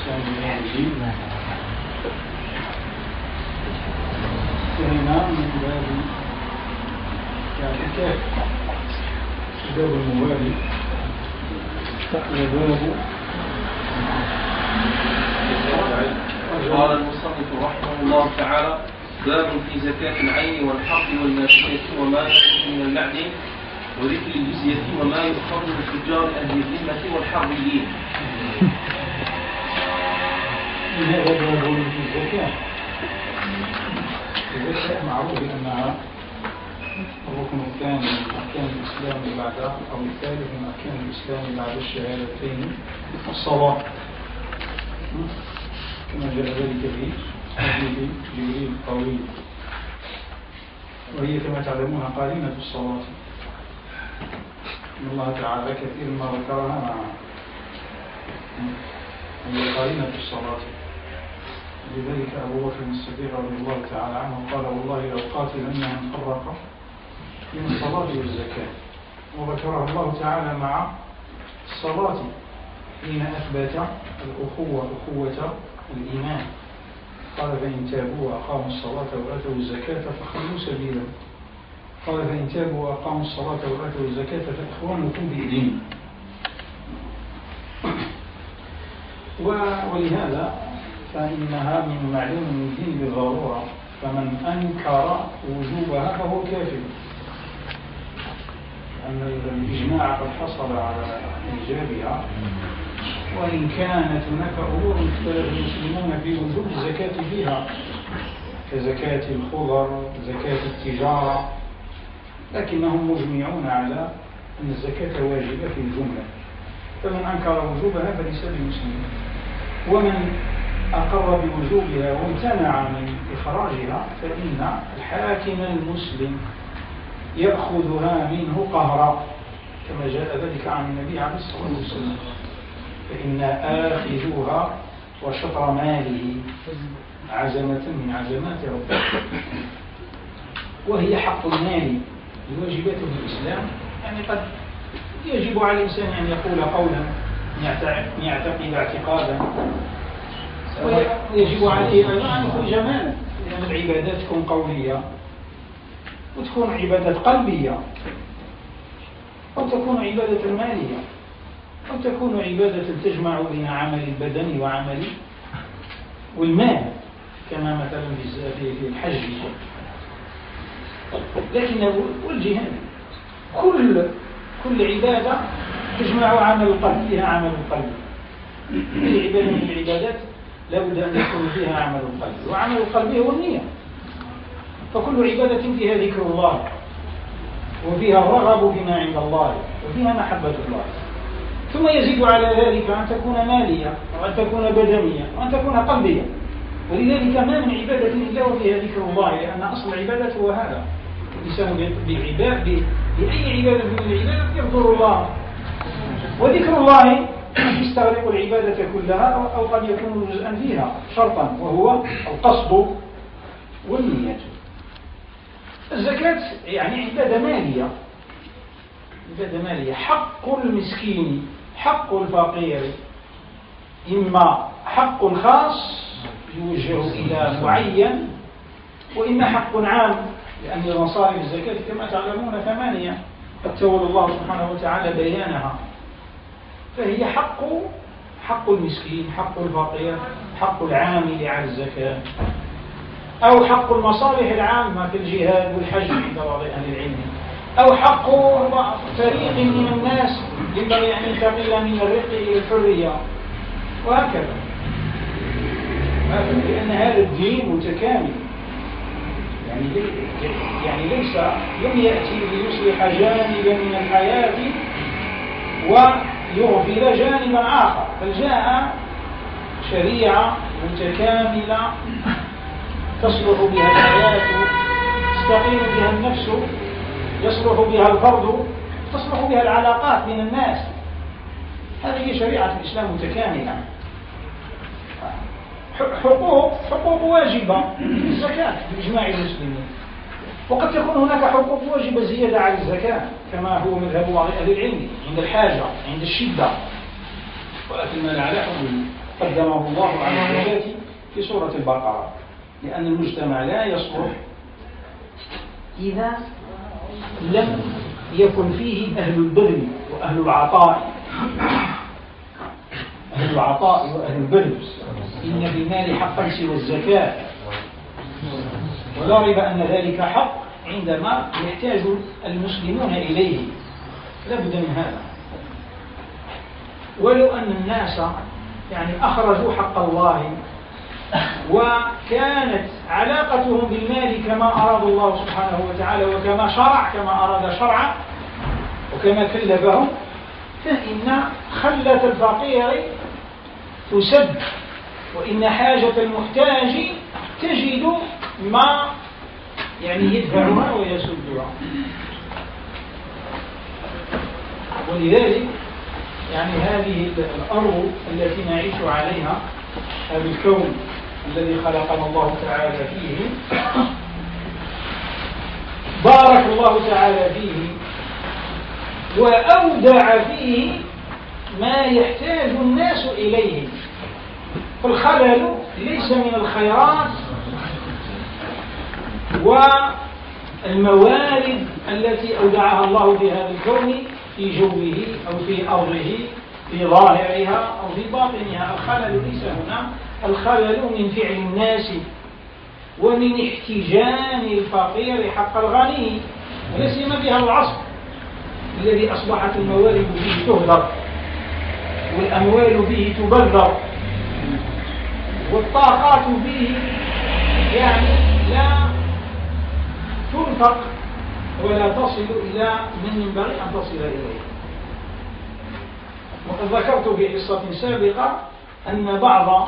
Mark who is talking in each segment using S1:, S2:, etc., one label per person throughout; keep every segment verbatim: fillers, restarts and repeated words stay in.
S1: هنا من باب الاعتكاف باب الموالي وباب
S2: قال المصنف رحمه الله تعالى: باب في زكاة العين والحق والماشية وما يخرج من المعدن وذكر الجزية وما يؤخذ من تجار أهل الذمة والحربيين.
S1: هذا باب في الزكاة. الزكاة معروف أنها الركن الثاني من أركان الإسلام بعد أو الثالث من أركان الإسلام بعد الشهادتين الصلاة، كما جاء ذلك في حديث جبريل الطويل، وهي كما تعلمون قرينة الصلاة، إن الله تعالى كثير ما ذكرها معها، هي قرينة الصلاة. لذلك أبو بكر الصديق رضي الله تعالى عنه قال: والله لو قاتلن من فرق بين الصلاة والزكاة، وذكرها الله تعالى مع الصلاة حين أثبت الأخوة أخوة الإيمان، قال: فإن تابوا وأقاموا الصلاة وآتوا الزكاة فخلوا سبيلا، قال: فإن تابوا وأقاموا الصلاة وآتوا الزكاة فإخوانكم في الدين. ولهذا فإنها من معلوم الدين بالضرورة، فمن أنكر وجوبها فهو كافر، لأن الإجماع قد حصل على إيجابها، وإن كانت هناك أمور اختلف المسلمون في وجوب الزكاة فيها كزكاة الخضر، زكاة التجارة، لكنهم مجمعون على أن الزكاة واجبة في الجملة، فمن أنكر وجوبها فليس بمسلم، ومن أقر بوجوبها وامتنع من إخراجها فإن الحاكم المسلم يأخذها منه قهرا، كما جاء ذلك عن النبي عليه الصلاة والسلام: فإن آخذوها وشطر ماله عزمة من عزمات ربه. وهي حق المال لواجباته في الإسلام، يعني قد يجب على الإنسان أن يقول قولا، أن يعتقد اعتقادا، ويجب عليه أن يخرج مالا، لأن العبادات تكون قولية وتكون عبادة قلبية، أو تكون عبادة مالية، أو تكون عبادة تجمع بين عمل البدن وعمل والمال، كما مثلا في الحج. لكن والجهاد كل كل عبادة تجمع عمل القلب، فيها عمل القلب. كل عبادة من العبادات لابد أن يكون فيها عمل القلب، وعمل القلب هو النية. فكل عبادة فيها ذكر الله، وفيها الرغب بما عند الله، وفيها محبة الله. ثم يزيد على ذلك أن تكون مالية، وأن تكون بدنية، وأن تكون قلبية. ولذلك ما من عبادة إلا وفيها ذكر الله، لأن أصل العبادة هو هذا. الإنسان بعباد بأي عبادة من العبادات يذكر الله، وذكر الله يستغرق العبادة كلها، أو قد يكون جزءا فيها شرطا، وهو القصد والنية. الزكاة يعني عبادة مالية، عبادة مالية. حق المسكين، حق الفقير، إما حق خاص يوجه إلى معين، وإما حق عام، لأن مصارف الزكاة كما تعلمون ثمانية قد تولى الله سبحانه وتعالى بيانها، فهي حق حق المسكين، حق الفقير، حق العامل على الزكاة، أو حق المصالح العامة في الجهاد والحج عند بعض أهل العلم، أو حق فريق من الناس ينبغي أن ينتقل من الرق إلى الحرية، وهكذا. لأن هذا الدين متكامل، يعني يعني ليس لم يأتي ليصلح جانبا من الحياة ويغفل جانبا آخر، بل جاء شريعة متكاملة تصلح بها الحياة، تستقيم بها النفس، يصلح بها الفرد، تصلح بها العلاقات بين الناس. هذه هي شريعة الإسلام متكاملة. حقوق حقوق واجبة للزكاة بإجماع المسلمين، وقد تكون هناك حقوق واجبة زيادة على الزكاة، كما هو مذهب بعض أهل العلم عند الحاجة، عند الشدة، وآتوا المال على حبه. قدمه الله على الزكاة في سورة البقرة، لأن المجتمع لا يصلح إذا لم يكن فيه أهل البذل وأهل العطاء أهل العطاء وأهل البذل. إن في المال حقا سوى الزكاة، ولا ريب أن ذلك حق عندما يحتاج المسلمون إليه، لا بد من هذا. ولو أن الناس يعني أخرجوا حق الله وكانت علاقتهم بالمال كما أراد الله سبحانه وتعالى وكما شرع كما أراد شرعا وكما كلفهم، فإن خلة الفقير تسد، وإن حاجة المحتاج تجد ما يعني يدفعها ويسدها. ولذلك يعني هذه الأرض التي نعيش عليها، هذا الكون الذي خلقنا الله تعالى فيه، بارك الله تعالى فيه وأودع فيه ما يحتاج الناس إليه. فالخلل ليس من الخيرات والموارد التي أودعها الله في هذا الكون، في جوه أو في أرضه، في ظاهرها أو في باطنها. الخلل ليس هنا، الخلل من فعل الناس ومن احتجام الفقير حق الغني، ولا سيما بها العصر الذي أصبحت الموارد فيه تهدر والأموال فيه تبذر والطاقات فيه يعني لا تنفق ولا تصل إلى من ينبغي أن تصل إليه. وقد ذكرت في قصة سابقة أن بعض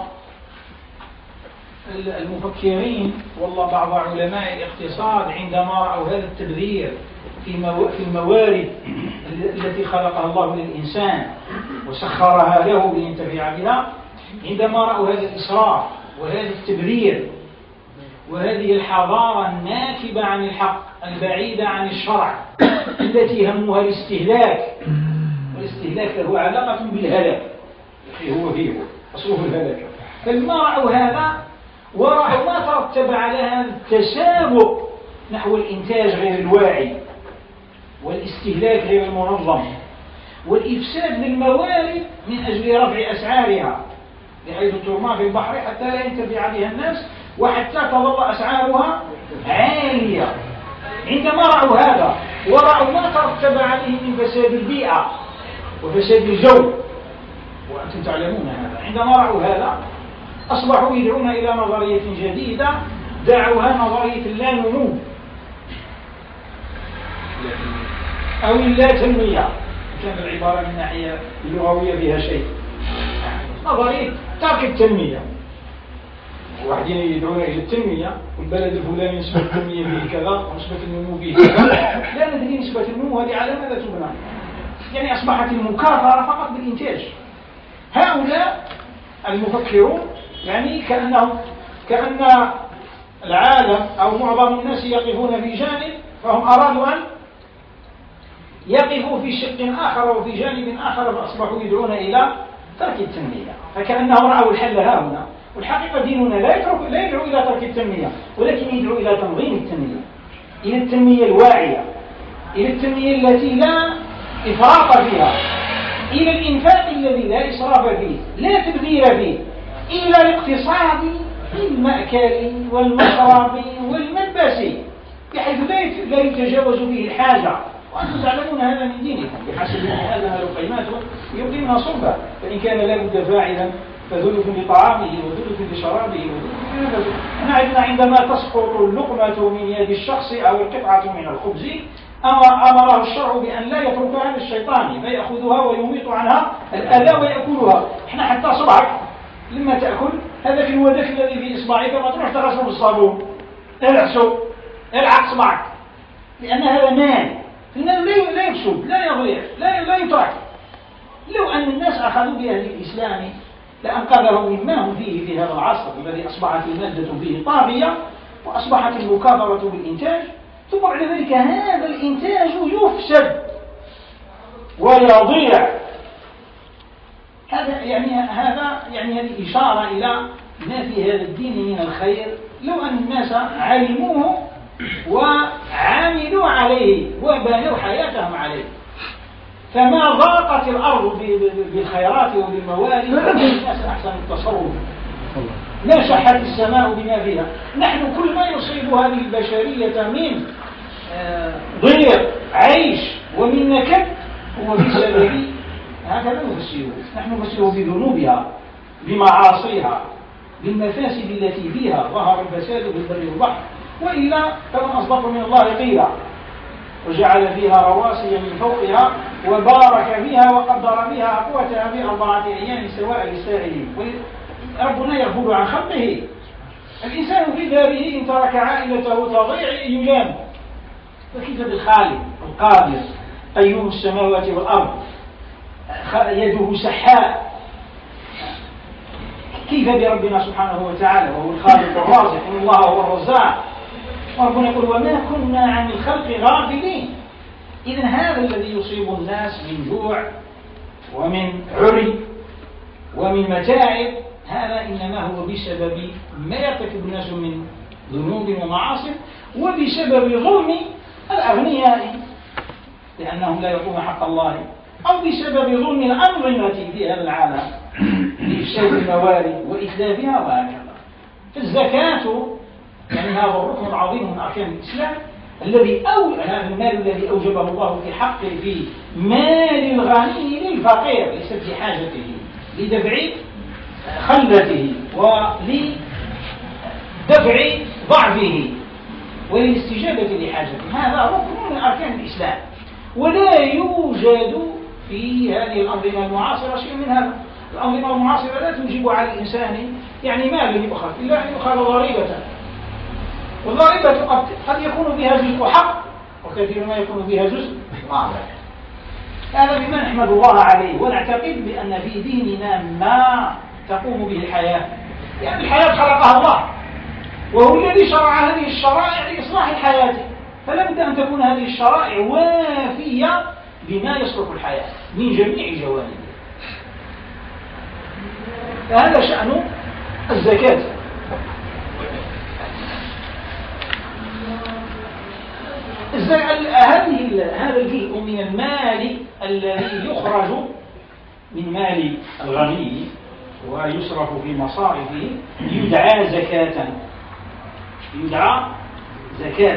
S1: المفكرين والله بعض علماء الاقتصاد عندما رأوا هذا التبذير في الموارد التي خلقها الله للإنسان وسخرها له لينتفع بها، عندما رأوا هذا الإسراف وهذا التبذير وهذه الحضارة الناكبة عن الحق البعيدة عن الشرع التي همها الاستهلاك، والاستهلاك له علاقة بالهلاك، هو فيه أصله الهلاك. فلما رأوا هذا ورأوا ما ترتب على هذا التسابق نحو الإنتاج غير الواعي والاستهلاك غير المنظم والإفساد للموارد من أجل رفع أسعارها بحيث ترمى في البحر حتى لا ينتفع بها الناس وحتى تظل أسعارها عالية. عندما رأوا هذا ورأوا ما ترتب عليه من فساد البيئة وفساد الجو، وأنتم تعلمون هذا، عندما رأوا هذا أصبحوا يدعون إلى نظرية جديدة دعوها نظرية اللانمو أو اللا تنمية، كان العبارة من الناحية اللغوية فيها شيء، نظرية ترك التنمية. واحدين يدعون إلى التنمية، والبلد الفلاني نسبة التنمية فيه كذا ونسبة النمو فيه كذا، لا ندري نسبة النمو هذه على ماذا تبنى؟ يعني أصبحت المكافأة فقط بالإنتاج. هؤلاء المفكرون يعني كأنهم كأن العالم أو معظم الناس يقفون في جانب، فهم أرادوا أن يقفوا في شق آخر وفي جانب آخر، فأصبحوا يدعون إلى ترك التنمية، فكأنهم رأوا الحل ها هنا. والحقيقة ديننا لا يترك لا يدعو إلى ترك التنمية، ولكن يدعو إلى تنظيم التنمية، إلى التنمية الواعية، إلى التنمية التي لا إفراط فيها، إلى الإنفاق الذي لا إسراف فيه، لا تبذير فيه، إلى الاقتصاد في المأكل والمشرب والملبس بحيث لا يتجاوز فيه الحاجة. وأنتم تعلمون هذا من دينكم بحسب أن هذا لقيمات يقيمها صلبا، فإن كان لا بد فاعلا فذلك لطعامه وذلك لشرابه وذلك. احنا عندنا عندما تسقط اللقمة من يد الشخص أو القطعة من الخبز أمره الشرع بأن لا يتركها للشيطان فيأخذها ويميط عنها الأذى ويأكلها. احنا حتى صبعك لما تأكل هذاك الودك الذي في إصبعك ما تروح تغسله بالصابون، العسو العق صبعك، لأن هذا مال، المال لا يفسد لا يضيع لا لا يترك. لو أن الناس أخذوا بأهل الإسلام لأنقذهم مما هم فيه في هذا العصر الذي أصبحت المادة فيه طاغية وأصبحت المكابرة بالإنتاج، ثم بعد ذلك هذا الإنتاج يفسد ويضيع هذا يعني هذا يعني هذه إشارة إلى ما في هذا الدين من الخير لو أن الناس علموه وعاملوا عليه وبنوا حياتهم عليه. فما ضاقت الأرض بالخيرات وبالموارد الناس أحسن التصور، ما شحت السماء بما فيها. نحن كل ما يصيب هذه البشرية من ضيق عيش ومن نكد هو بسبب هكذا نفسره. نحن نفسره بذنوبها، بمعاصيها، بالمفاسد التي فيها، ظهر الفساد في البر والبحر، وإلا فمن أصدق من الله قيلا. وجعل فيها رواسي من فوقها وبارك فيها وقدر فيها أقواتها في أربعة أيام سواء للسائلين. ربنا يغفل عن خلقه. الإنسان في داره إن ترك عائلته تضيع يلام، فكيف بالخالق القادر قيوم السماوات والأرض يده سحاء؟ كيف بربنا سبحانه وتعالى وهو الخالق الرازق؟ إن الله هو الرزاق. وربنا يقول وما كنا عن الخلق غافلين. إذن هذا الذي يصيب الناس من جوع ومن عري ومن متاعب هذا إنما هو بسبب ما يرتكب الناس من ذنوب ومعاصي، وبسبب ظلم الأغنياء لأنهم لا يعطون حق الله، أو بسبب ظلم الأنظمة في هذا العالم لإفساد الموارد وإتلافها وهكذا. فالزكاة يعني هذا الركن العظيم من أركان الإسلام الذي أو هذا المال الذي أوجبه الله في حقه في مال الغني للفقير لسد حاجته لدفع خلته ولدفع ضعفه وللاستجابة لحاجته. هذا ركن من أركان الإسلام، ولا يوجد في هذه الأنظمة المعاصرة شيء من هذا. الأنظمة المعاصرة لا توجب على الإنسان يعني مال يؤخذ إلا أن يؤخذ ضريبة، والضريبة قد, قد يكون بها جزء حق وكثير ما يكون بها جزء معصية. هذا بما نحمد الله عليه ونعتقد بأن في ديننا ما تقوم به الحياة، يعني الحياة خلقها الله وهو الذي شرع هذه الشرائع لإصلاح الحياة، فلا بد أن تكون هذه الشرائع وافية بما يصلح الحياة من جميع جوانبها. فهذا شأن الزكاة. هذه هذا الجزء من المال الذي يخرج من مال الغني ويصرف في مصارفه يدعى زكاة. يدعى زكاة.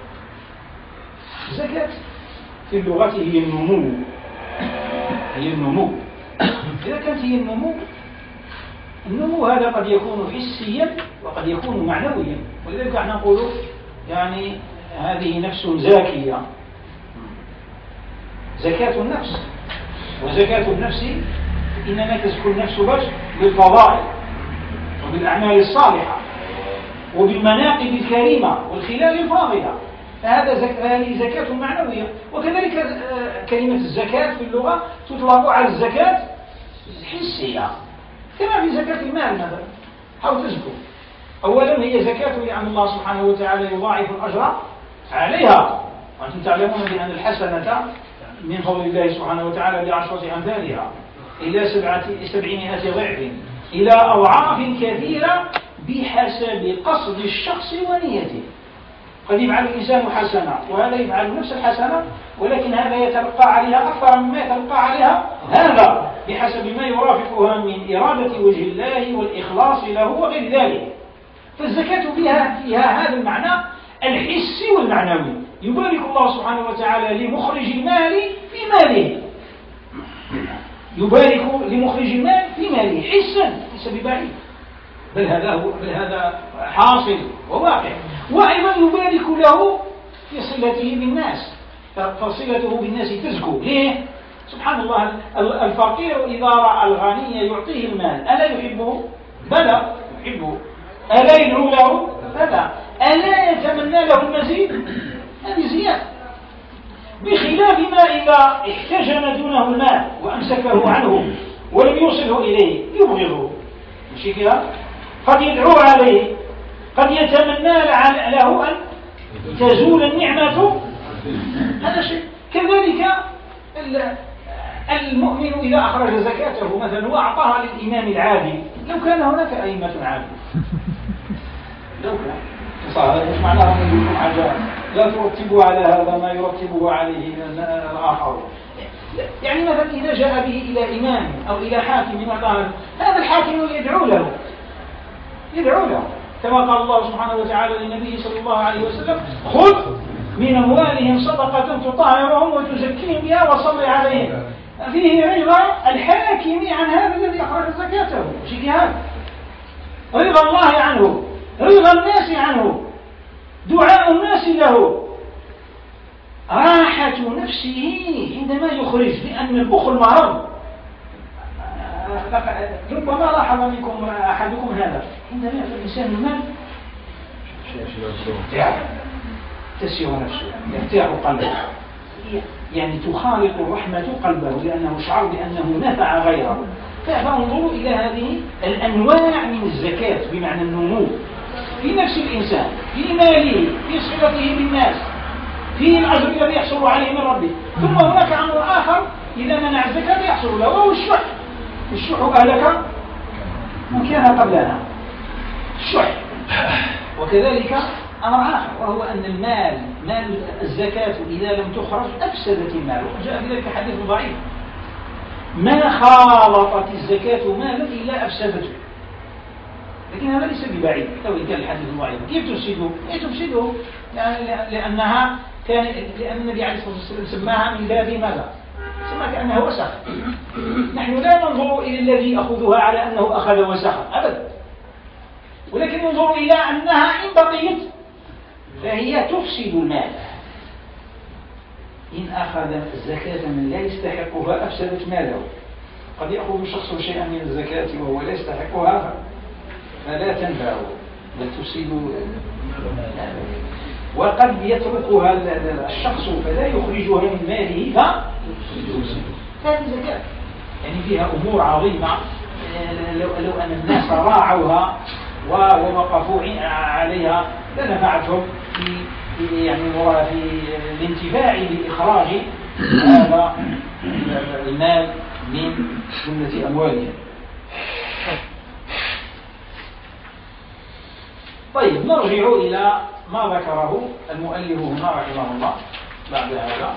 S1: الزكاة في اللغة هي النمو، هي النمو. إذا كانت هي النمو، النمو هذا قد يكون حسيا وقد يكون معنويا، ولذلك احنا نقول يعني هذه نفس زاكية، زكاة النفس. وزكاة النفس إنما تزكو النفس بس بالفضائل وبالأعمال الصالحة وبالمناقب الكريمة والخلال الفاضلة، فهذا هذه زكاة معنوية. وكذلك كلمة الزكاة في اللغة تطلق على الزكاة الحسية كما في زكاة المال مثلا. حاول تزكو. أولا هي زكاة لأن الله سبحانه وتعالى يضاعف الأجر عليها، وأنتم تعلمون بأن الحسنة من فضل الله سبحانه وتعالى بعشرة أمثالها إلى سبعمائة ضعف إلى أضعاف كثيرة بحسب قصد الشخص ونيته. قد يفعل الإنسان حسنة وهذا يفعل نفس الحسنة، ولكن هذا يتلقى عليها أكثر مما يتلقى عليها هذا بحسب ما يرافقها من إرادة وجه الله والإخلاص له وغير ذلك. فالزكاة فيها, فيها هذا المعنى الحسي والمعنوي. يبارك الله سبحانه وتعالى لمخرج المال في ماله، يبارك لمخرج المال في ماله حسا ليس ببعيد، بل هذا هو بل هذا حاصل وواقع. وأيضا يبارك له في صلته بالناس، فصلته بالناس تزكو. ليه؟ سبحان الله، الفقير إذا رأى الغني يعطيه المال ألا يحبه؟ بلى يحبه. ألا يدعو له؟ بلى. ألا يتمنى له المزيد؟ هذه زيادة. بخلاف ما إذا احتجن دونه المال وأمسكه عنه ولم يوصله إليه يبغضه، مش كده؟ قد يدعو عليه، قد يتمنى له أن تزول النعمة، هذا شيء. كذلك المؤمن إذا أخرج زكاته مثلا وأعطاها للإمام العادل، لو كان هناك أئمة عادل لو كان صحيح مش معناها أن يكون عجائب لا ترتبوا على هذا ما يرتبه عليه الآخر. يعني مثلا إذا جاء به إلى إمام أو إلى حاكم وقال هذا الحاكم يدعو له يدعو له كما قال الله سبحانه وتعالى للنبي صلى الله عليه وسلم خذ من أموالهم صدقة تطهرهم وتزكيهم بها وصل عليهم. فيه رضا الحاكم عن هذا الذي أخرج زكاته، شيء هذا رضا الله عنه، رضا الناس عنه، دعاء الناس له، راحة نفسه عندما يخرج، لأن البخل مرض. ربما لاحظ منكم أحدكم هذا عندما يأتي الإنسان المال تسير نفسه يرتاح قلبه، يعني تخالط الرحمة قلبه لأنه شعر بأنه نفع غيره. فانظروا إلى هذه الأنواع من الزكاة بمعنى النمو في نفس الإنسان، في ماله، في صلته بالناس، في الأجر الذي يحصل عليه من ربه. ثم هناك أمر آخر إذا منع الزكاة يحصل له وهو الشح. الشح أهلك من كان قبلنا، الشح. وكذلك أمر آخر وهو أن المال مال الزكاة إذا لم تخرج أفسدت المال، وجاء في ذلك حديث ضعيف ما خالطت الزكاة مالا إلا أفسدته. لكن هذا ليس ببعيد لو كان الحديث ضعيف. كيف تفسده؟ كيف تفسده؟ يعني لأنها كان لأن النبي عليه الصلاة والسلام سماها من باب ماذا؟ سماها كأنها وسخ. نحن لا ننظر إلى الذي يأخذها على أنه أخذ وسخ أبدا، ولكن ننظر إلى أنها إن بقيت فهي تفسد المال. إن أخذ الزكاة من لا يستحقها أفسدت ماله. قد يأخذ شخص شيئا من الزكاة وهو لا يستحقها فلا تنفعه بل تفسد، وقد يتركها الشخص فلا يخرجها من ماله فتفسد. هذه زكاة يعني فيها أمور عظيمة لو, لو أن الناس راعوها ووقفوا عليها لنفعتهم في يعني في الانتفاع بإخراج هذا المال من جملة أموالهم. طيب نرجع إلى ما ذكره المؤلف هنا رحمه الله بعد هذا.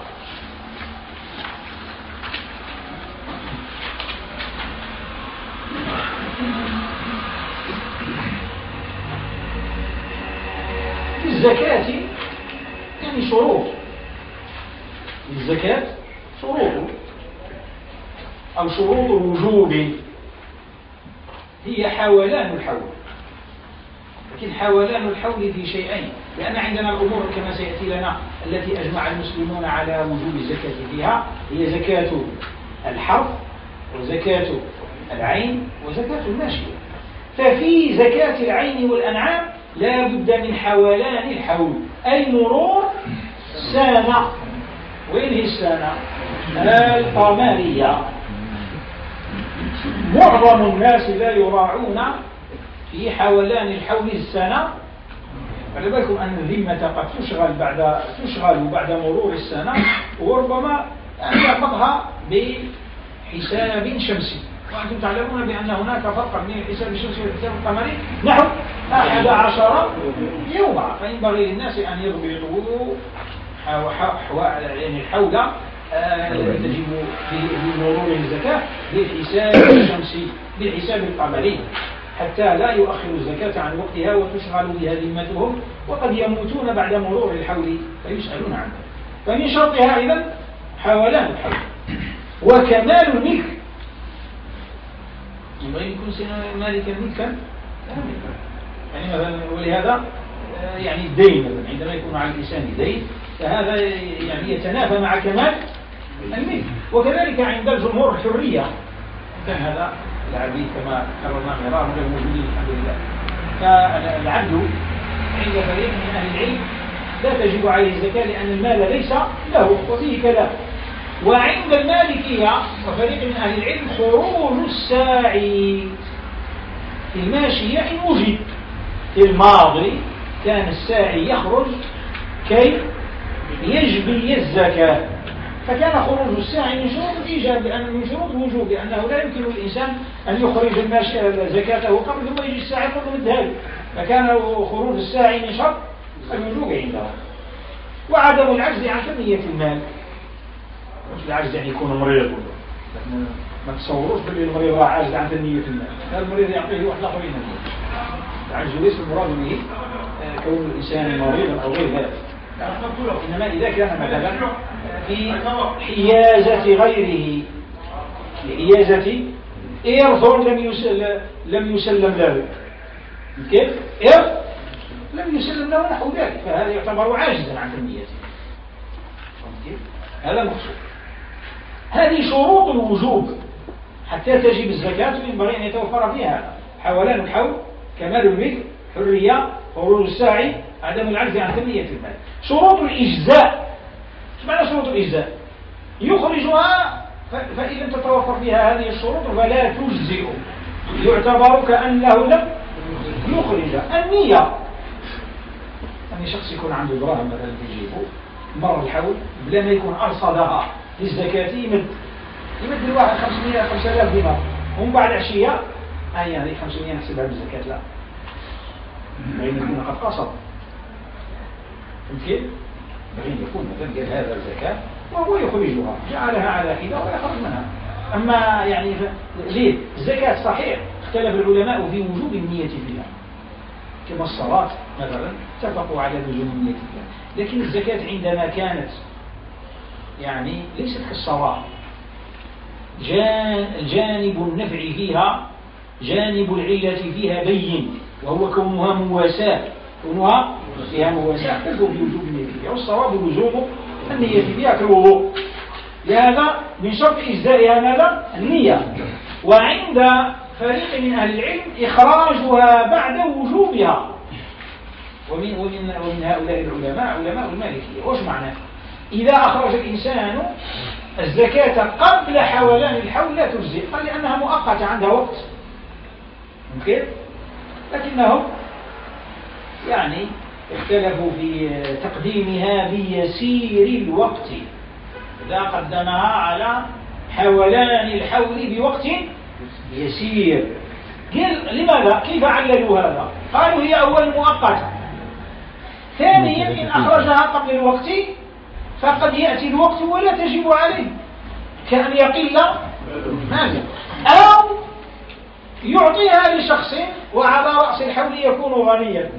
S1: في الزكاة يعني شروط، الزكاة شروط أو شروط الوجوب هي حولان الحول. لكن حولان الحول في شيئين، لأن عندنا الأمور كما سيأتي لنا التي أجمع المسلمون على وجوب الزكاة فيها هي زكاة الحرث وزكاة العين وزكاة الماشية. ففي زكاة العين والأنعام لا بد من حولان الحول، أي مرور سنة. وين هي السنة؟ القمرية. معظم الناس لا يراعون في حولان الحول السنة. على بالكم أن الذمة قد تشغل بعد تشغل بعد مرور السنة، وربما يأخذها بحساب شمسي. وأنتم تعلمون بأن هناك فرقا بين الحساب الشمسي والحساب القمري نحو أحد عشر يوما. فينبغي للناس أن يضبطوا يعني الحول الذي تجب في مرور الزكاة بالحساب الشمسي بالحساب القمري، حتى لا يؤخر الزكاة عن وقتها وتشغل بها ذمتهم، وقد يموتون بعد مرور الحول فيسألون عنه. فمن شرطها إذن حولان الحول وكمال الملك. ينبغي يكون مالكا ملكا يعني مثلا، ولهذا يعني الدين مثلا عندما يكون على الإنسان دين فهذا يعني يتنافى مع كمال الملك. وكذلك عند الجمهور الحرية، كان هذا العبيد كما قررنا مرارا غير موجودين الحمد لله. فالعبد عند فريق من أهل العلم لا تجب عليه الزكاة لأن المال ليس له وفيه كلام. وعند المالكية وفريق من أهل العلم خروج الساعي في الماشية إن وجد. في الماضي كان الساعي يخرج كي يجبي الزكاة، فكان خروج الساعي من شروط الإيجاب، لأن من شروط الوجوب، لأنه لا يمكن للإنسان أن يخرج الماشي زكاته قبل ثم يجي الساعي يقول له مدها، فكان خروج الساعي من شرط الوجوب عنده. وعدم العجز عن كمية المال، مش العجز يعني يكون مريض، ما تصوروش باللي المريض راه عاجز عن كمية المال، لا المريض يعطيه واحد آخر ينمي. العجز ليس المراد به كون الإنسان مريضا أو غير ذلك، إنما إذا كان مثلا في حيازة غيره، حيازة إرث لم يسلم لم يسلم له، كيف؟ إرث لم يسلم له نحو ذلك، فهذا يعتبر عاجزا عن كميته. هذا مقصود. هذه شروط الوجوب حتى تجب الزكاة ينبغي أن يتوفر فيها حولان الحول، كمال الملك، حرية، خروج الساعي، عدم العجز عن كمية المال. شروط الإجزاء، ايش معنى شروط الإجزاء؟ يخرجها فإن لم تتوفر فيها هذه الشروط فلا تجزئ، يعتبر كأنه لم يخرج. النية، يعني شخص يكون عنده دراهم مثلا يجيبه مر الحول بلا ما يكون أرصدها للزكاة، يمد يمد الواحد خمسمائة خمسة آلاف دينار، ومن بعد عشية هاي هذه خمسمائة نحسبها بالزكاة، لا بغينا يكون قد قصر، فهمت كيف؟ بغينا يكون مثلا قال هذا الزكاة وهو يخرجها، جعلها على حدة ويخرج منها. أما يعني ليه؟ الزكاة صحيح اختلف العلماء في وجوب النية فيها، كما الصلاة مثلا اتفقوا على لزوم النية فيها، لكن الزكاة عندما كانت يعني ليست كالصلاة، جانب النفع فيها جانب العلة فيها بين، وهو كونها مواساة، كونها فيها مواساة تلزم بوجوب النية فيها، والصواب لزوم النية فيها كالوضوء، لهذا من شرط إجزائها ماذا؟ النية. وعند فريق من أهل العلم إخراجها بعد وجوبها، ومن, ومن, ومن هؤلاء العلماء علماء المالكية. وش معنى؟ إذا أخرج الإنسان الزكاة قبل حولان الحول لا تجزئ، قال لأنها مؤقتة عندها وقت، ممكن، لكنهم يعني اختلفوا في تقديمها بيسير الوقت، إذا قدمها على حولان الحول بوقت يسير. قال لماذا؟ كيف عللوا هذا؟ قالوا هي أول مؤقتة، ثانيا إن أخرجها قبل الوقت فقد يأتي الوقت ولا تجب عليه، كأن يقل ماذا، أو يعطيها لشخص وعلى رأس الحول يكون غنيا،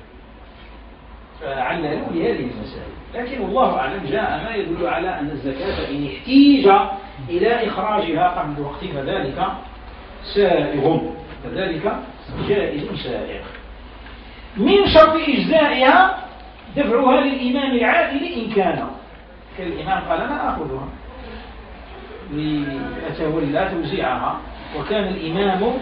S1: فعللوا لهذه المسائل. لكن الله أعلم جاء ما يدل على أن الزكاة إن احتيج إلى إخراجها قبل الوقت فذلك سائغ، فذلك جائز سائغ. من شرط إجزائها دفعها للإمام العادل إن كان كالإمام قال أنا أخذها لأتولى توزيعها، وكان الإمام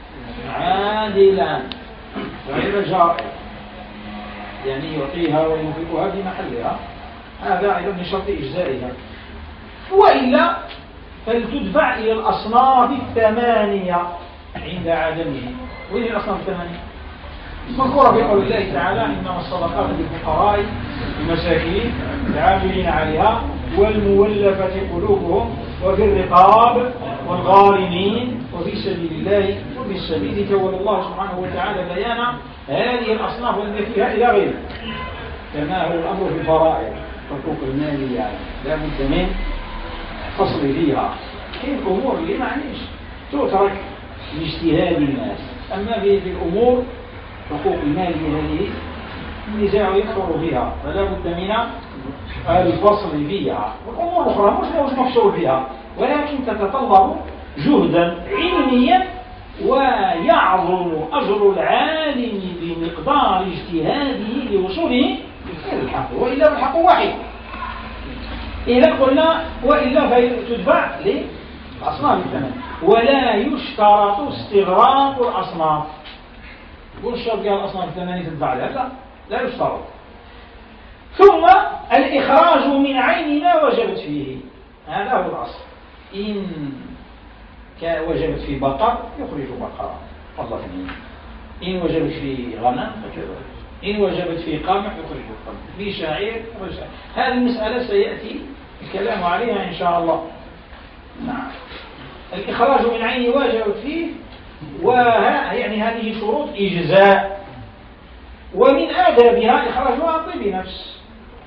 S1: عادلا غير جائر، يعني يعطيها وينفقها في محلها، هذا أيضا من شرط إجزائها. وإلا فلتدفع إلى الأصناف الثمانية عند عدمه. وين الأصناف الثمانية؟ مذكورة في قول الله تعالى إنما الصدقات للفقراء والمساكين العاملين عليها والمولفة قلوبهم وفي الرقاب والغارمين وفي سبيل الله وفي السبيل. تولى الله سبحانه وتعالى بيان هذه الأصناف التي فيها إلى غيره، كما هو الأمر في الفرائض حقوق المال، يعني لا بد من فصل فيها. كيف أمور اللي معنيش تترك لاجتهاد الناس، أما في الأمور حقوق المال هذه النزاع يكثر فيها، فلا بد من الفصل فيها. والأمور الأخرى مش مفصول فيها، ولكن تتطلب جهدا علميا، ويعظم أجر العالم بمقدار اجتهاده لوصوله إلى الحق، وإلا الحق واحد. إذا قلنا وإلا فتدفع للأصناف الثمان، ولا يشترط استغراق الأصناف. يقول الشرط قال الأصناف الثمانية تدفع لها، لا لا يشترط. ثم الإخراج من عين ما وجبت فيه، هذا هو الأصل. إن وجبت في بقر يخرج بقرة فضلا منه، إن وجبت في غنم فكذا، إن وجبت في قمح يخرج قمح، في شعير يخرج شعير. هذه المسألة سيأتي الكلام عليها إن شاء الله. نعم. الإخراج من عين واجب فيه، ويعني هذه شروط إجزاء، ومن آدابها إخراجها طيب نفس،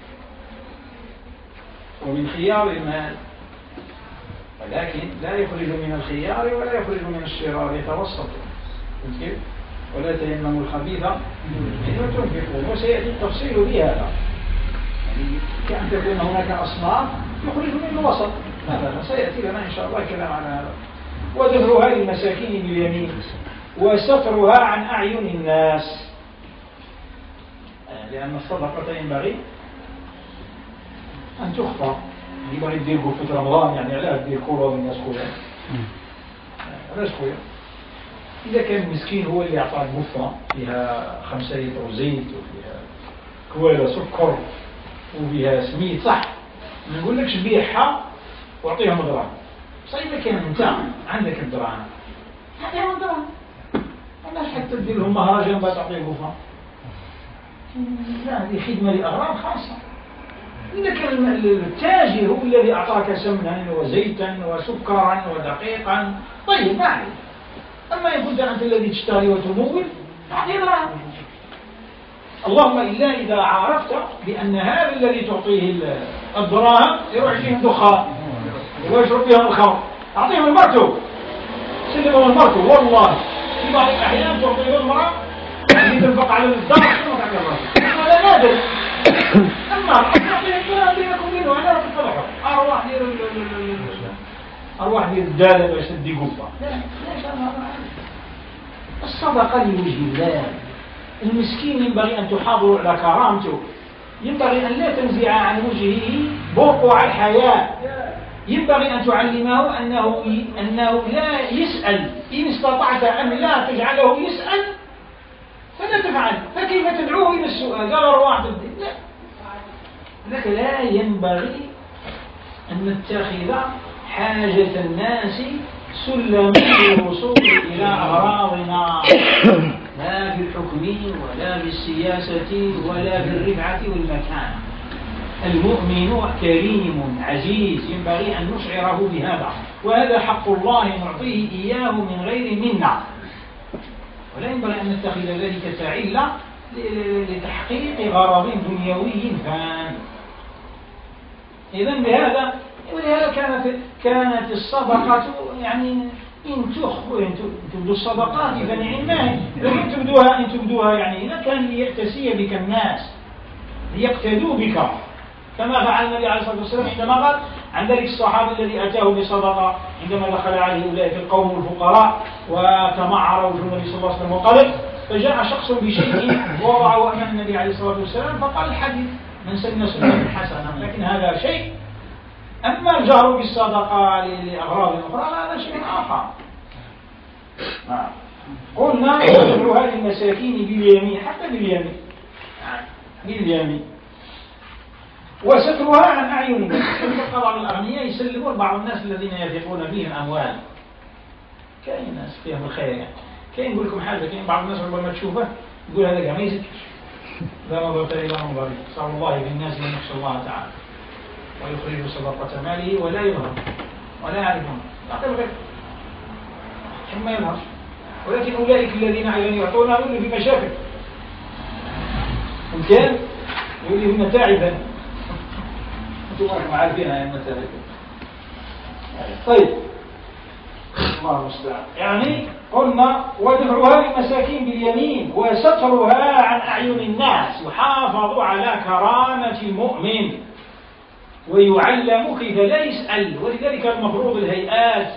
S1: ومن خيار المال، ولكن لا يخرج من الخيار ولا يخرج من الشرار، يتوسط كيف؟ ولا تيمموا الخبيث منه تنفقون، وسيأتي التفصيل بهذا، يعني كأن تكون هناك أصناف يخرج من الوسط، هذا سيأتي لنا إن شاء الله كلام عن هذا. ودفعها للمساكين باليمين، وسترها عن أعين الناس، لأن الصدقة ينبغي أن تخفى. يبغى يدير في رمضان، يعني علاه يدير كورة والناس كورة، علاش خويا؟ إذا كان المسكين هو اللي يعطى البفة فيها خمسة لتر زيت وفيها كوالة سكر وفيها سميد، صح، ما نقول لكش بيعها واعطيهم دراهم، بس إذا كان أنت عندك الدراهم أعطيهم دراهم، علاش حتى تدير لهم مهرجان باش تعطيهم بفة؟ لا، هذه خدمة لأغراض خاصة. إذا كان التاجر هو الذي أعطاك سمنا وزيتا وسكرا ودقيقا، طيب ما عليك. أما يكون أنت الذي تشتري وتمول، أعطي دراهم. اللهم إلا إذا عرفت بأن هذا الذي تعطيه الدراهم يروح فيهم دخان ويشرب بهم الخمر، أعطيهم المرتو، سلمهم المرتو. والله في بعض الأحيان تعطيه المرأة اللي تنفق على الدار ثم تعطي الرجل، هذا نادر. أما أعطيه الدراهم بينكم منه، أنا رب الطبع أرواح دير أرواح دير الدالة باش تدي قفة. لا لا شاء الله. الصدقة لوجه الله. المسكين ينبغي أن تحافظوا على كرامته، ينبغي أن لا تنزع عن وجهه بقع الحياة، ينبغي أن تعلمه أنه أنه لا يسأل، إن استطعت أن لا تجعله يسأل فلا تفعل، فكيف تدعوه إلى السؤال؟ قال أرواح الدين لا، لك لا ينبغي أن نتخذ حاجة الناس سلما للوصول إلى أغراضنا، لا بالحكم ولا بالسياسة ولا بالرفعة والمكانة. المؤمن كريم عزيز، ينبغي أن نشعره بهذا، وهذا حق الله نعطيه إياه من غير منا، ولا ينبغي أن نتخذ ذلك كعلة لتحقيق غرض دنيوي فان. إذن بهذا ولهذا كانت كانت الصدقة يعني إن تخفوا إن تبدوا الصدقات فنعماه، لكن تبدوها إن تبدوها يعني لا كان ليأتسي بك الناس ليقتدوا بك، كما فعل النبي عليه الصلاة والسلام عندما قال عن ذلك الصحابي الذي أتاه بصدقة عندما دخل عليه أولئك القوم الفقراء وتمعر وجه النبي صلى الله عليه وسلم وقال، فجاء شخص بشيء ووضعه أمام النبي عليه الصلاة والسلام فقال الحديث من سن سنة حسنة، لكن هذا شيء. أما الجهر بالصدقة لأغراض أخرى هذا شيء آخر. قلنا ندعو هذه المساكين باليمين، حتى باليمين باليمين، وسترها عن أعين الناس. بعض الأغنياء يسلمون بعض الناس الذين يثقون فيهم أموال، كاين ناس فيهم الخير يعني. كاين نقول لكم حاجة، كاين بعض الناس ربما تشوفه يقول هذا ما يزكش، لا نظرت إلى منظره، صلى الله بالناس من يخشى الله تعالى ويخرج صدقة ماله ولا يظهر ولا يعرفون، يعطي غير ثم يظهر. ولكن أولئك الذين يعطون يقولوا في مشاكل، إن كان يقول لهم متاعبا، أنتم عارفينها يا المتاعب. طيب الله المستعان. يعني قلنا ودفعها للمساكين باليمين وسترها عن أعين الناس، يحافظ على كرامة المؤمن ويعلم كيف لا يسأل. ولذلك المفروض الهيئات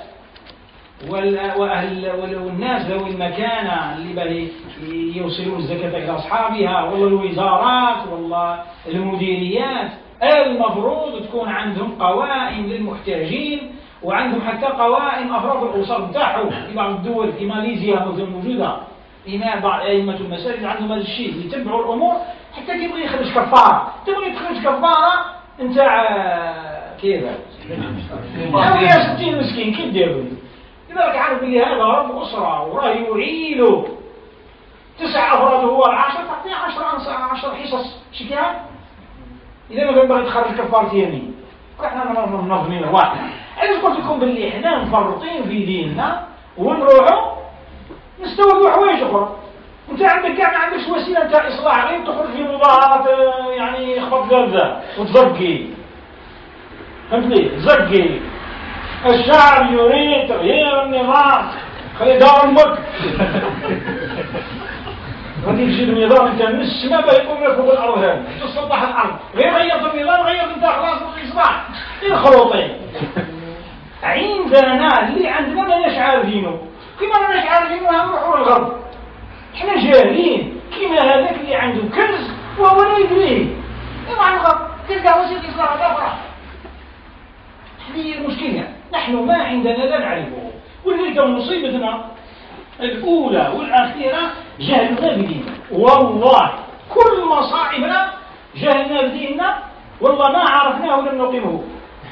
S1: والناس ذوي المكانة اللي يوصلون الزكاة إلى أصحابها، والله الوزارات والله المديريات، المفروض تكون عندهم قوائم للمحتاجين، وعندهم حتى قوائم أفراد الأسر بتاعهم. في بعض الدول في ماليزيا مثلا موجودة إمام بعض أئمة المساجد عندهم هذا الشيء، يتبعوا الأمور حتى تبغي يخرج كفارة، تبغي تخرج كفارة نتاع كيف هذا يا ستين مسكين كيف ديروا؟ لذلك عارف بلي هذا رب أسرة وراه يعيله تسع أفراد هو العشر، تعطيه عشر عشر حصص شكاها. إذا ما ينبغي تخرج كفارة يمين احنا منظمين واحد. علاش قلت لكم باللي احنا مفرطين في ديننا ونروحوا نستوردوا حوايج اخرى. انت عندك كاع ما عندكش وسيله نتاع اصلاح غير تخرج في مظاهرات يعني خبط زرزه وتزكي. فهمتني؟ تزكي الشعب يريد تغيير النظام خلي دار امك. غادي تجيب النظام انت من السماء بيقوم لك فوق الارض هذه تصلح الارض غير غيرت النظام غيرت انت خلاص الاصلاح الخروطين. عندنا اللي عندنا ما ناش عارفينه كيما ما ناش عارفينه نروحوا للغرب. احنا جاهلين كيما هذاك اللي عنده كنز وهو لا يدريه يروح الغرب تلقى وسيله اصلاح اخرى. هذه المشكله نحن ما عندنا لا نعرفه. واللي كان مصيبتنا الأولى والأخيرة جهلنا بديننا. والله كل مصائبنا جهلنا بديننا والله ما عرفناه ولم نقيمه.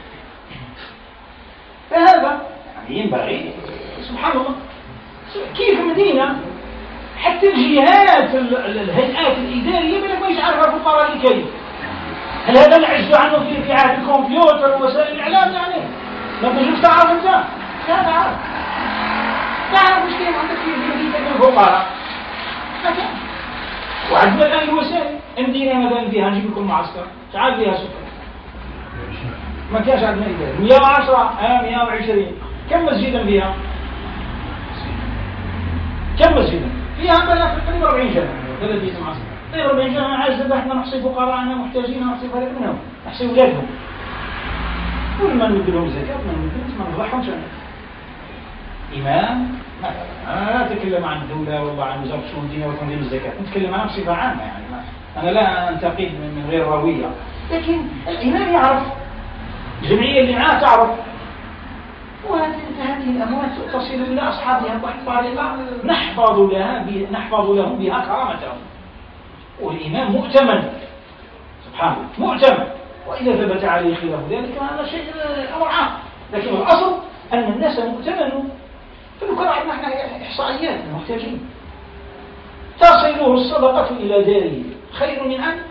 S1: فهذا يعني ينبغي سبحان الله كيف مدينة حتى الجهات الهيئات الإدارية بلك ما يعرفها الفقراء الكريم. هل هذا العجز عنه في في عهد الكمبيوتر ووسائل الإعلام؟ يعني ما تجوش تعرف أنت لا تعرف تعرف مش كيف عندك في مدينة الفقراء ما كان. وعندنا الآن الوسائل مدينة مثلا فيها نجيب لكم معسكر تعال فيها سكر ما كانش عندنا إدارة مئة وعشرة آه مئة وعشرين كم مسجدا فيها؟ كم مسجدا؟ فيها بلا تقريبا أربعين جامعة ثلاثين معسكر تقريبا أربعين جامعة عايز احنا نحصي فقراءنا محتاجين نحصي فريق منهم نحصي أولادهم ولما ندي لهم زكاة ما نديش ما نضحهمش. إمام أنا لا أتكلم عن الدولة والله عن وزارة الشؤون الدينية وتنظيم الزكاة نتكلم عنها بصفة عامة يعني أنا لا أنتقد من غير روية لكن الإمام يعرف الجمعية اللي معاه تعرف وهذه الأموال تصل إلى أصحابها بطريقة نحفظ لها نحفظ لهم بها كرامتهم. والإمام مؤتمن سبحانه مؤتمن وإذا ثبت عليه خلاف ذلك هذا شيء أمر عام. لكن الأصل أن الناس مؤتمنون. فنكون عندنا احنا إحصائيات المحتاجين تصله الصدقة إلى داره خير من أن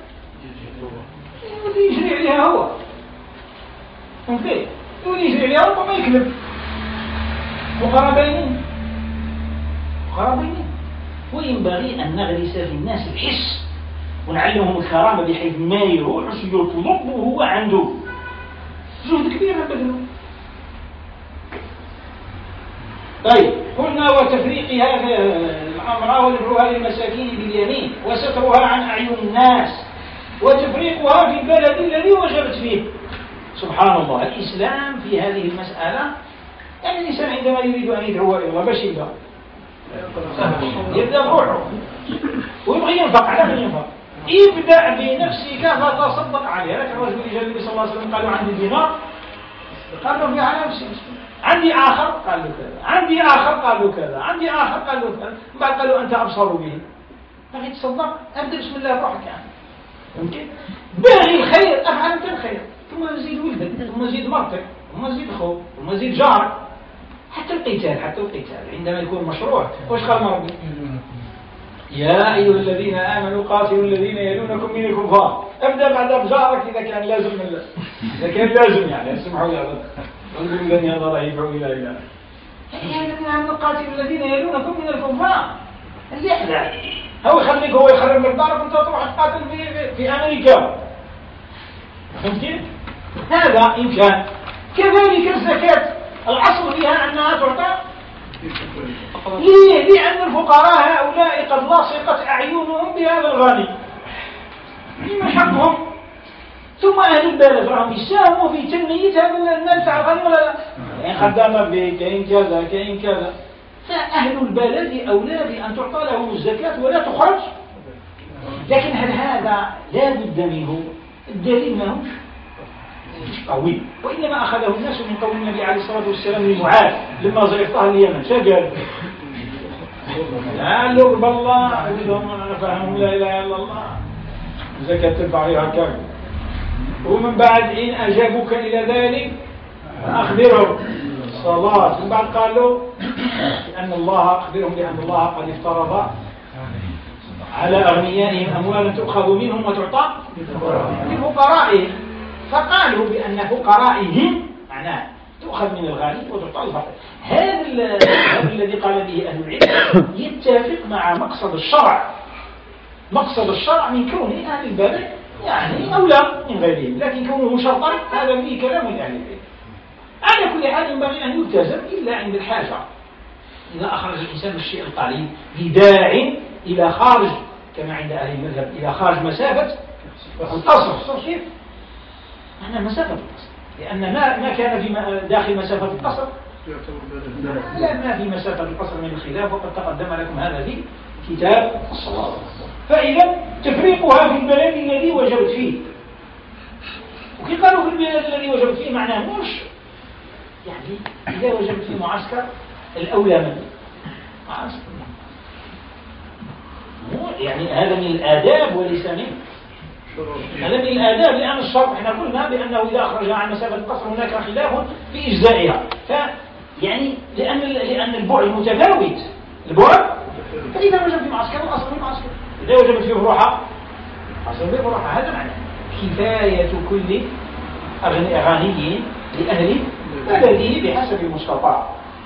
S1: يجري عليها هو. فهمت؟ يقول يجري عليها ربما يكذب. مقاربين مقاربين وينبغي أن نغرس في الناس الحس ونعلمهم الكرامة بحيث ما يروحش يطلبه هو عنده جهد كبير نبذله. طيب قلنا وتفريق هذا الأمر ودفعها للمساكين باليمين وسترها عن أعين الناس وتفريقها في البلد الذي وجبت فيه. سبحان الله الإسلام في هذه المسألة يعني الإنسان عندما يريد أن يدعو إلى الله باش يبدأ يبدأ بروحه ويبغي ينفق على من ينفق ابدأ بنفسك فتصدق عليها. لكن الرجل اللي جاء النبي صلى الله عليه وسلم قالوا عندي دينار قال له في على نفسي عندي آخر قال له كذا عندي آخر قال له كذا عندي آخر قال له كذا بعد قالوا أنت أبصر به باغي تصدق أبدأ بسم الله بروحك يعني ممكن باغي الخير أفعل أنت الخير ثم زيد ولدك ثم زيد مرتك ثم زيد خوك ثم زيد جارك حتى القتال حتى القتال عندما يكون مشروع واش قال ربي يا أيها الذين آمنوا قاتلوا الذين يلونكم من الكفار ابدأ بعد بجارك إذا كان لازم من إذا كان لازم يعني اسمحوا لي أقول لن ينظر يدعو إلى إله يا الذين آمنوا قاتلوا الذين يلونكم من الكفار اللي أحلى هو يخليك هو يخرب لك دارك وانت تروح تقاتل في, في أمريكا. فهمت كيف؟ هذا إمكان. كذلك الزكاة الأصل فيها أنها تعطى ليه؟ لأن الفقراء هؤلاء قد لاصقت أعينهم بهذا الغني لما حقهم. ثم أهل البلد راهم يساهموا في تنمية هذا المال تاع الغني ولا لا؟ يعني خدامة به كاين كذا كاين كذا فأهل البلد أولى بأن تعطى لهم الزكاة ولا تخرج. لكن هل هذا لا بد منه؟ الدليل ما هوش قوي وإنما أخذه الناس من قول النبي عليه الصلاة والسلام لمعاذ لما زيقتها اليمن شقال قالوا بالله أنا فهمهم لا إله إلا الله زكاة تدفع عليها كامل. ومن بعد إن أجابوك إلى ذلك أخبرهم الصلاة. من بعد قالوا أن الله أخبرهم بأن الله قد افترض على أغنيائهم أموالا تؤخذ منهم وتعطى لفقرائهم. فقالوا بأن فقرائهم معناه تؤخذ من الغني وتعطى الفقير. هذا الذي قال به أهل العلم يتفق مع مقصد الشرع، مقصد الشرع من كونه أهل البلد يعني أولى من غيرهم، لكن كونه شرطا هذا فيه كلام من أهل العلم. على كل حال ينبغي أن يلتزم إلا عند الحاجة، إذا أخرج الإنسان الشيء القليل بداع إلى خارج كما عند أهل المذهب إلى خارج مسافة القصر، كيف؟ معنى مسافة القصر، لأن ما ما كان في داخل مسافة القصر لا ما في مسافة القصر من الخلاف، وقد تقدم لكم هذا في كتاب الصلاة. فإذا تفريقها في البلد الذي وجبت فيه، وكي قالوا في البلد الذي وجبت فيه معناه مش يعني إذا وجبت في معسكر الأولى من معسكر، يعني هذا من الآداب وليس من هذا من الآداب، لأن الشرط احنا قلنا بأنه إذا أخرجها عن مسافة القصر هناك خلاف في إجزائها، ف يعني لأن لأن البعد متفاوت، البعد فإذا وجب في معسكر الأصل في معسكر، إذا وجبت في بروحة أصل في بروحة. هذا معنى كفاية كل أغاني لأهل بلده بحسب المستطاع.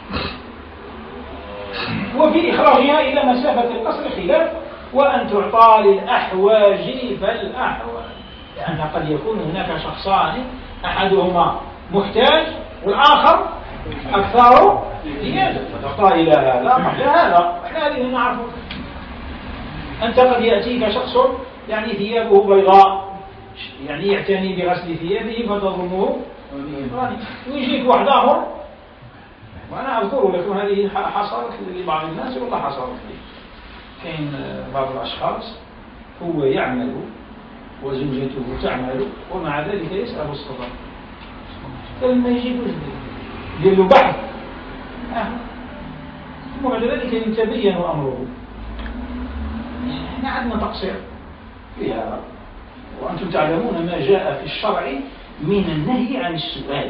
S1: وفي إخراجها إلى مسافة القصر خلاف، وأن تعطى للأحواج فالأحواج، لأن قد يكون هناك شخصان أحدهما محتاج والآخر أكثر زيادة، فتعطى إلى هذا قبل هذا. إحنا هذه نعرف، أنت قد يأتيك شخص يعني ثيابه بيضاء يعني يعتني بغسل ثيابه فتظنه غني، ويجيك واحد آخر، وأنا أذكر لكم هذه حصلت لبعض الناس والله حصلت لي. كاين بعض الأشخاص هو يعمل وزوجته تعمل ومع ذلك يسأل الصدقة، فلما يجيب يقول له بحث ثم بعد ذلك يتبين أمره. احنا عندنا تقصير في هذا، وأنتم تعلمون ما جاء في الشرع من النهي عن السؤال.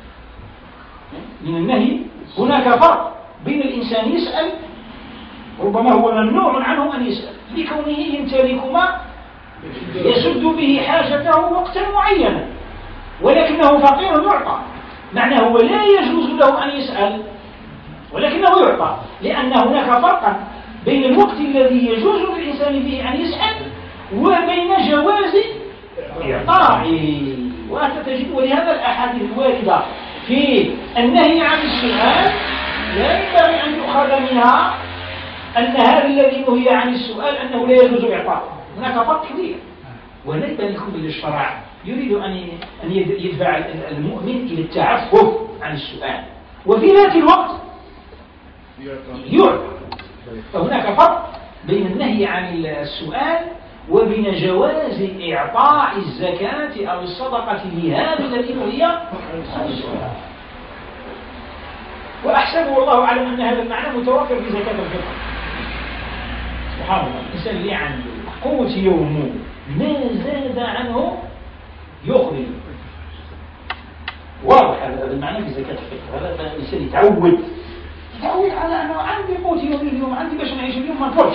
S1: من النهي هناك فرق بين الإنسان يسأل، ربما هو ممنوع عنه أن يسأل لكونه يمتلك ما يسد به حاجته وقتا معينا، ولكنه فقير يعطى، معناه هو لا يجوز له أن يسأل ولكنه يعطى، لأن هناك فرقا بين الوقت الذي يجوز للإنسان فيه أن يسأل وبين جواز إعطائه. وأنت تجد ولهذا الأحاديث الواردة في النهي عن السؤال لا ينبغي أن يؤخذ منها أن هذا الذي نهي عن السؤال أنه لا يجوز إعطاءه. هناك فرق كبير، وليس لكل الشرع يريد أن يدفع المؤمن إلى التعفف عن السؤال وفي ذات الوقت يعطى. فهناك فرق بين النهي عن السؤال وبين جواز إعطاء الزكاة أو الصدقة لهذا الذي نهي عن السؤال. وأحسب والله أعلم أن هذا المعنى متوفر في زكاة الفطر. سبحان الله، الإنسان اللي عنده قوت يومه ما زاد عنه يخرج، واضح هذا المعنى في زكاة الفطر. هذا الإنسان يتعود يتعود على أنه عندي قوت يومي اليوم، عندي باش نعيش اليوم ما نفرش،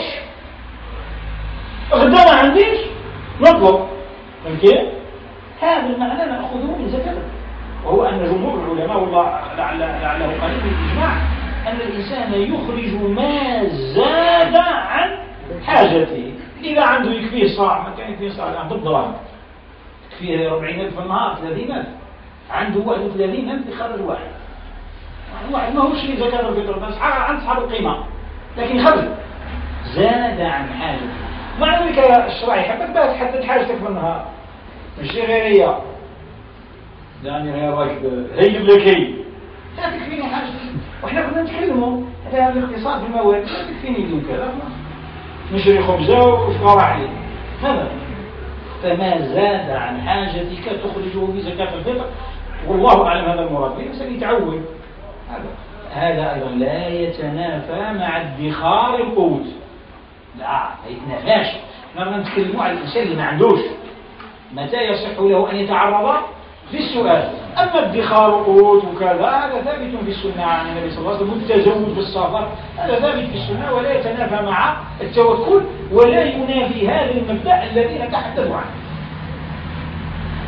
S1: غدا ما عنديش نطلب. فهمت؟ هذا المعنى نأخذه من زكاة الفطر، وهو أن جمهور العلماء والله لعله قليل بالإجماع أن الإنسان يخرج ما زاد عن حاجته. إذا عنده يكفيه صاع، ما كان يكفيه صاع الآن بالدراهم، يكفيه أربعين ألف في النهار، ثلاثين ألف، عنده واحد وثلاثين ألف يخرج واحد واحد ما هوش شيء زكاة الفطر، بس عند أصحاب القيمة، لكن خرج زاد عن حاجته. مع ذلك الشرع يحبك بقى تحدد حاجتك في النهار، ماشي غير هي يعني غير راكب هيجب لك هي لا تكفيني حاجتي. واحنا كنا نتكلموا على هذا الاقتصاد في المواد، لا تكفيني اليوم كذا نشري خبزة وفطار عليه هذا. فما زاد عن حاجتك تخرجه في زكاة الفطر، والله أعلم هذا المراد. الإنسان يتعود هذا هذا أيضا لا يتنافى مع ادخار القوت، لا ما يتنافاش. احنا نتكلموا على الإنسان اللي ما عندوش، متى يصح له أن يتعرض في السؤال. أما ادخار قوت وكذا هذا ثابت في السنة عن النبي صلى الله عليه وسلم، والتزود بالسفر هذا ثابت في السنة ولا يتنافى مع التوكل ولا ينافي هذا المبدأ الذي نتحدث عنه.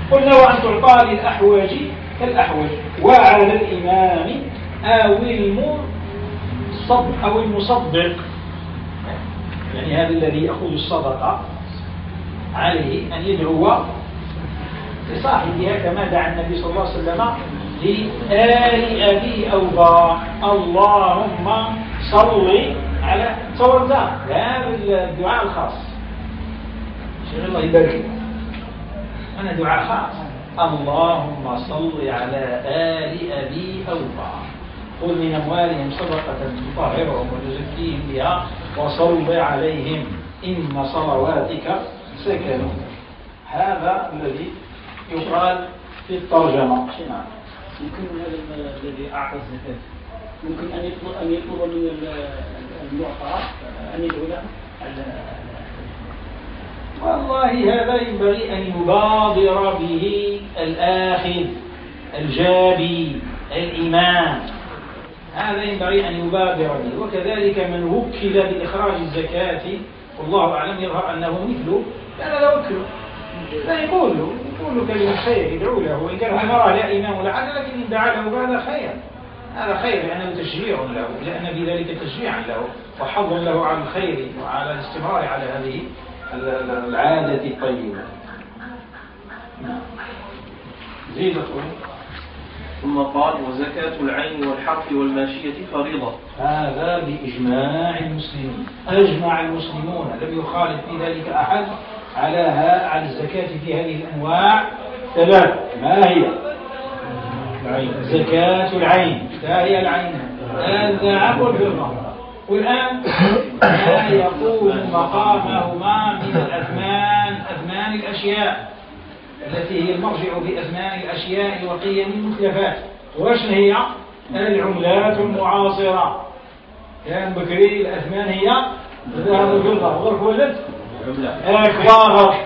S1: قلنا وأن تعطى للأحوج كالأحوج وعلى الإمام أو المصدق أو المصدق، يعني هذا الذي يأخذ الصدقة عليه أن يدعو لصاحبها كما دعا النبي صلى الله عليه وسلم لآل أبي أوفى اللهم صل على تصور ذا هذا الدعاء الخاص. شيخ الله يبارك أنا دعاء خاص اللهم صل على آل أبي أوفى خذ من أموالهم صدقة تطهرهم وتزكيهم بها وصل عليهم إن صلواتك سكن. هذا الذي يقال في الترجمة.
S3: يمكن هذا الذي أعطى الزكاة ممكن أن يطلب أن يطلب من المعطى أن يدعو له.
S1: والله هذا ينبغي أن يبادر به الآخذ الجابي الإمام، هذا ينبغي أن يبادر به. وكذلك من وكل بإخراج الزكاة والله أعلم يظهر أنه مثله لا لا وكله لا يقول له يقول له كلمة خير يدعو له، وإن كان نرى لا إمام ولا عدل لكن إن دعا له هذا خير، هذا خير لأنه تشجيع له، لأن بذلك تشجيعا له وحظ له على الخير وعلى الاستمرار على هذه العادة الطيبة. زيد أخوان.
S2: ثم قال وزكاة العين والحرث والماشية فريضة.
S1: هذا بإجماع المسلمين، أجمع المسلمون لم يخالف في ذلك أحد على على الزكاة في هذه الأنواع ثلاث. ما هي؟ زكاة العين، ما هي العين؟ الذهب والفضة. والآن لا يقوم مقامهما من الأثمان، أثمان الأشياء التي هي المرجع بأثمان الأشياء وقيم المتلفات. وش هي؟ العملات المعاصرة. كان بكري الأثمان هي الذهب والفضة. غرف ولد الورق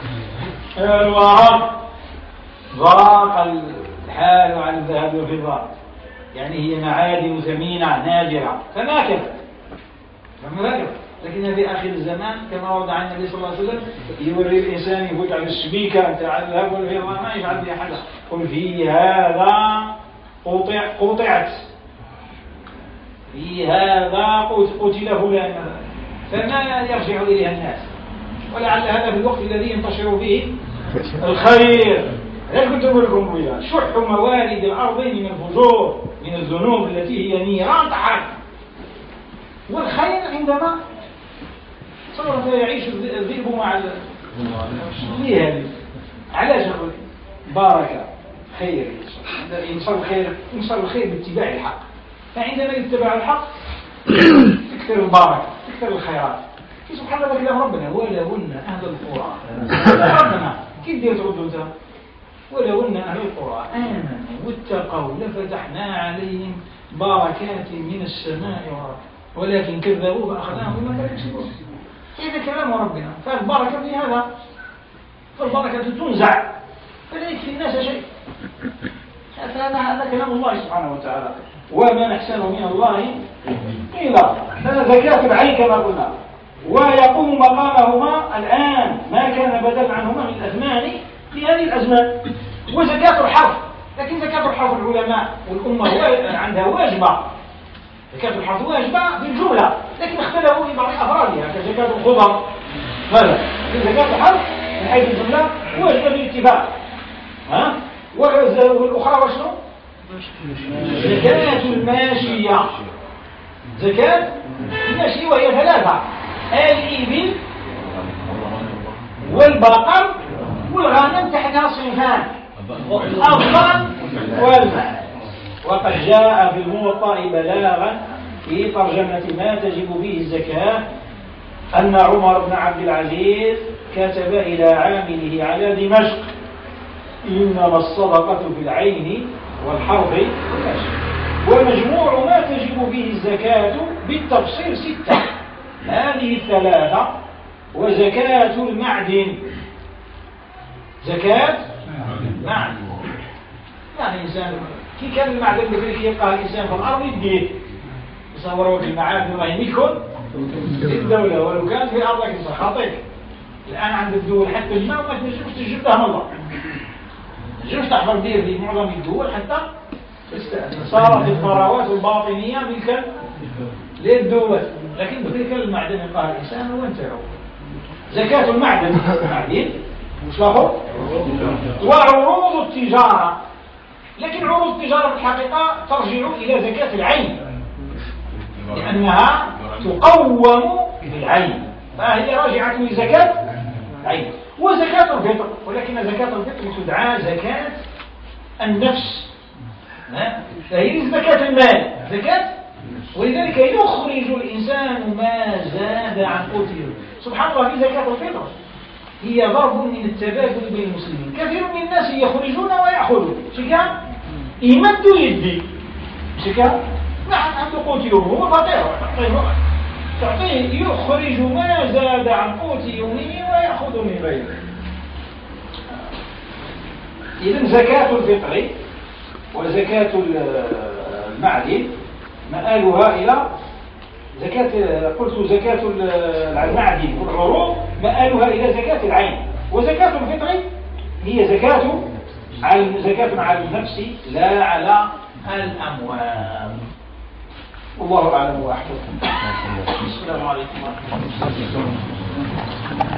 S1: الورق ضاق الحال عن الذهب والفضة، يعني هي معادن ثمينة نادرة فما كفت فما كفت. لكن في آخر الزمان كما ورد عن النبي صلى الله عليه وسلم يوري الإنسان يفوت على السبيكة تاع الذهب والفضة ما يفعل بها حاجة، قل في هذا قطع قطعت في هذا قتل فلان، فما يرجع إليها الناس. ولعل هذا في الوقت الذي ينتشر فيه الخير. لا كنت أقول لكم وياه شح موارد الأرض من الفجور من الذنوب التي هي نيران تحرك، والخير عندما صار يعيش الذئب مع الذئب. علاش نقول باركة خير ينصر الخير ينصر الخير باتباع الحق، فعندما يتبع الحق تكثر البركة تكثر الخيرات. سبحان الله كلام ربنا ولهن أهل القرى ربنا كيف دير تردوا انت ولهن أهل القرى آمنوا واتقوا لفتحنا عليهم بركات من السماء والأرض ولكن كذبوا فأخذناهم بما كانوا يكسبون. هذا كلام ربنا، فالبركة في هذا، فالبركة تنزع فلا يكفي الناس شيء. هذا كلام الله سبحانه وتعالى وما نحسن من الله قيلا. فزكاة العين كما قلنا ويقوم مقامهما الآن ما كان بدل عنهما من الأثمان في هذه الأزمان. وزكاة الحرث، لكن زكاة الحرث العلماء والأمة عندها واجبة، زكاة الحرث واجبة في الجملة لكن اختلفوا في بعض أفرادها كزكاة الخضر مثلا. زكاة الحرث من حيث الجملة واجبة بالاتفاق، ها؟ والأخرى وشنو؟ زكاة الماشية، زكاة الماشية وهي ثلاثة: الإبل والبقر والغنم، تحتها صنفان الأضران والمعز. وقد جاء في الموطأ بلاغا في ترجمة ما تجب فيه الزكاة أن عمر بن عبد العزيز كتب إلى عامله على دمشق: إنما الصدقة في العين والحرث والماشية. ومجموع ما تجب فيه الزكاة بالتفصيل ستة: هذه الثلاثة وزكاة المعدن، زكاة معدن. يعني إنسان كي كان المعدن اللي يبقى الإنسان في الأرض يديه يصوروا المعادن ما يملكون الدولة، ولو كانت في أرضك خاطئك. الآن عند الدول حتى الماء ما تنجمش تجيب لها الله، جوش تحضر دير في معظم الدول حتى صارت الثروات الباطنية ملكا للدول، لكن تلك المعدن قال الإنسان هو انتهوا. زكاة المعدن المعدن مش له وعروض التجارة، لكن عروض التجارة في الحقيقة ترجع إلى زكاة العين لأنها تقوم بالعين، فهي راجعة لزكاة العين. وزكاة الفطر، ولكن زكاة الفطر تدعى زكاة النفس، فهي زكاة المال زكاة، ولذلك يخرج الإنسان ما زاد عن قوته. سبحان الله، في زكاة الفطر هي ضرب من التبادل بين المسلمين. كثير من الناس يخرجون ويأخذون شكا يمدوا يدي شكا نعم عنده قوت يومه، هو فقير تعطيه يخرج ما زاد عن قوت يومه ويأخذ من غيره. إذن زكاة الفطر وزكاة المعدن مآلها إلى زكاة، قلت زكاة المعدن والعروض مآلها إلى زكاة العين. وزكاة الفطر هي زكاة على زكاة على النفس لا على الأموال. والله أعلم وأحكم. السلام عليكم ورحمة الله.